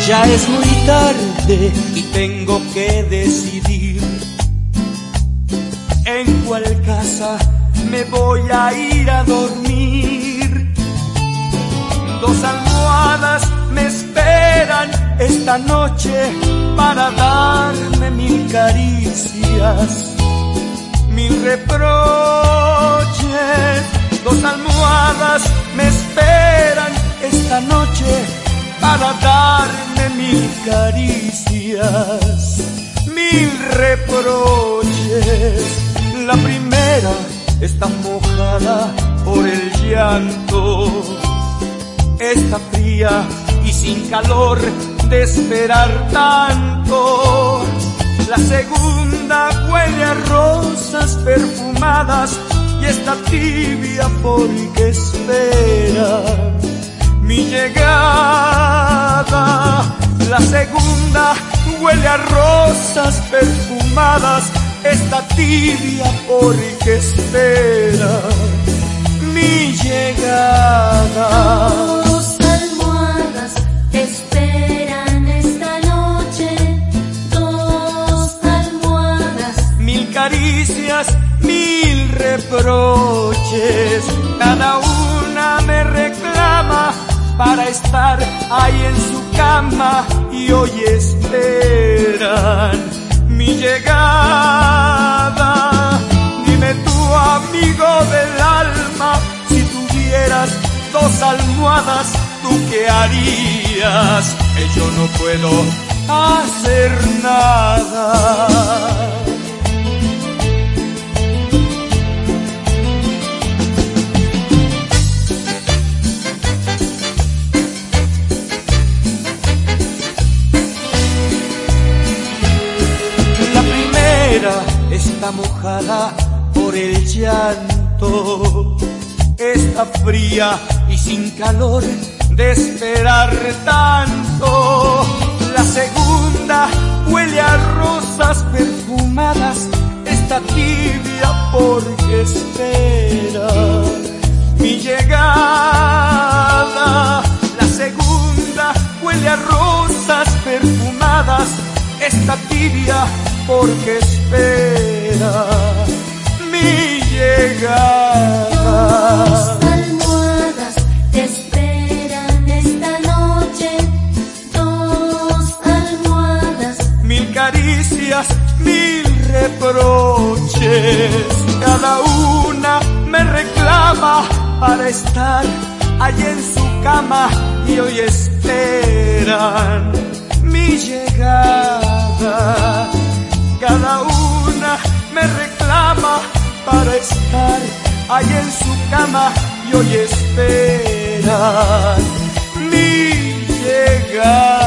Ya es muy tarde y tengo que decidir en cuál casa me voy a ir a dormir. Dos almohadas me esperan esta noche para darme 1000 caricias, 1000 reproches. Dos almohadas me esperan esta noche para darme 1000 caricias, 1000 reproches. La primera está mojada por el llanto, está fría y sin calor de esperar tanto. La segunda huele a rosas perfumadas y está tibia porque espera mi llegada. La segunda huele a rosas perfumadas, está tibia porque espera mi llegada. Dos almohadas esperan esta noche, dos almohadas. 1000 caricias, 1000 reproches, cada una me reclama para estar ahí en su cama y hoy esperan mi llegada. Dime tú, amigo del alma, si tuvieras dos almohadas, ¿tú qué harías? Que yo no puedo hacer nada. Está mojada por el llanto, está fría y sin calor de esperar tanto. La segunda huele a rosas perfumadas, está tibia porque espera mi llegada. La segunda huele a rosas perfumadas, está tibia porque espera mi llegada. Dos almohadas te esperan esta noche, dos almohadas. 1000 caricias, 1000 reproches, cada una me reclama para estar allí en su cama y hoy esperan mi llegada. Cada una me reclama para estar ahí en su cama y hoy esperan mi llegada.